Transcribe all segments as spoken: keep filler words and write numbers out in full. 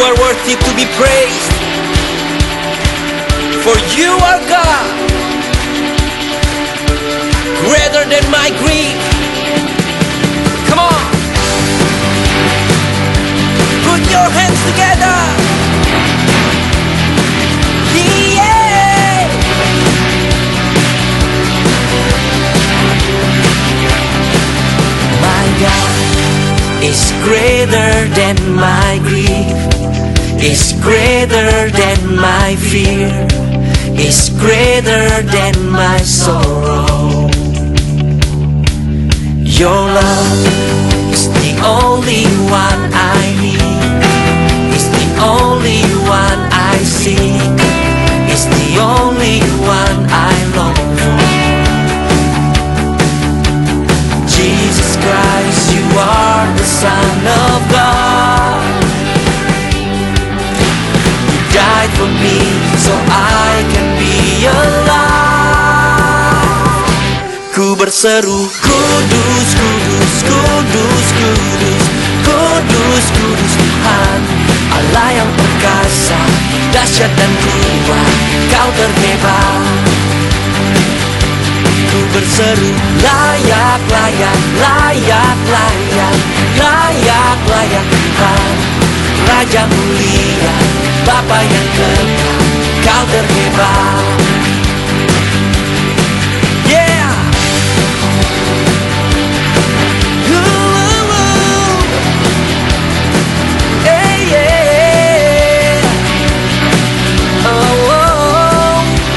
are worthy to be praised, for you are God, greater than my grief. Come on, put your hands together. Yeah. My God is greater than my grief, is greater than my fear, is greater than my sorrow. Your love is the only one I need, is the only one I seek, is the only one I long for. Jesus Christ, you are the Son of God. You died for me so I can be alive. Ku berseru, Kudus, Kudus, Kudus, Kudus, Kudus, Kudus Tuhan, Allah yang perkasa, dahsyat dan kuat, Kau terhebat. Ku berseru, layak, layak, layak, layak, layak, layak Tuhan, Raja mulia, Bapa yang kekal, Kau terhebat. Yeah. Ooh, hey, yeah. Oh, oh.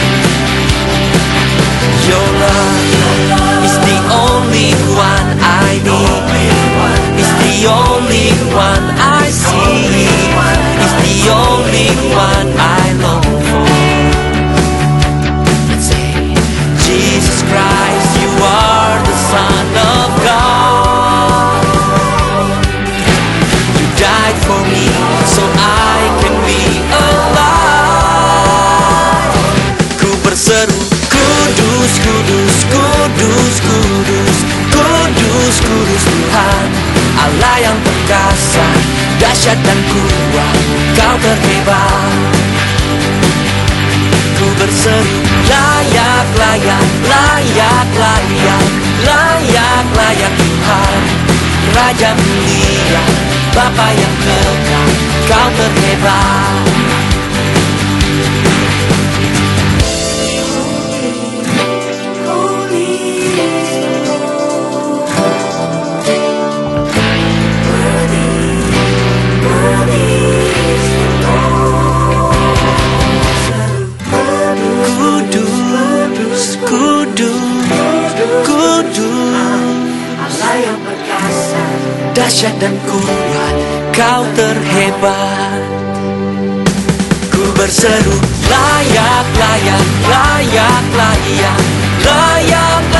Your love is the only one I need, is the only one I see, is the only one I long for. Let's say, Jesus Christ, you are the Son of God. You died for me so I can be alive. Ku berseru, Kudus, Kudus, Kudus, Kudus, Kudus, Kudus Tuhan, Allah yang perkasa, dahsyat dan kuat, Kau terhebat. Ku berseru, layak, layak, layak, layak, layak, layak Tuhan, Raja mulia, Bapa yang kekal, Kau terhebat. Dahsyat dan kuat, Kau terhebat. Ku berseru, layak, layak, layak, layak, layak,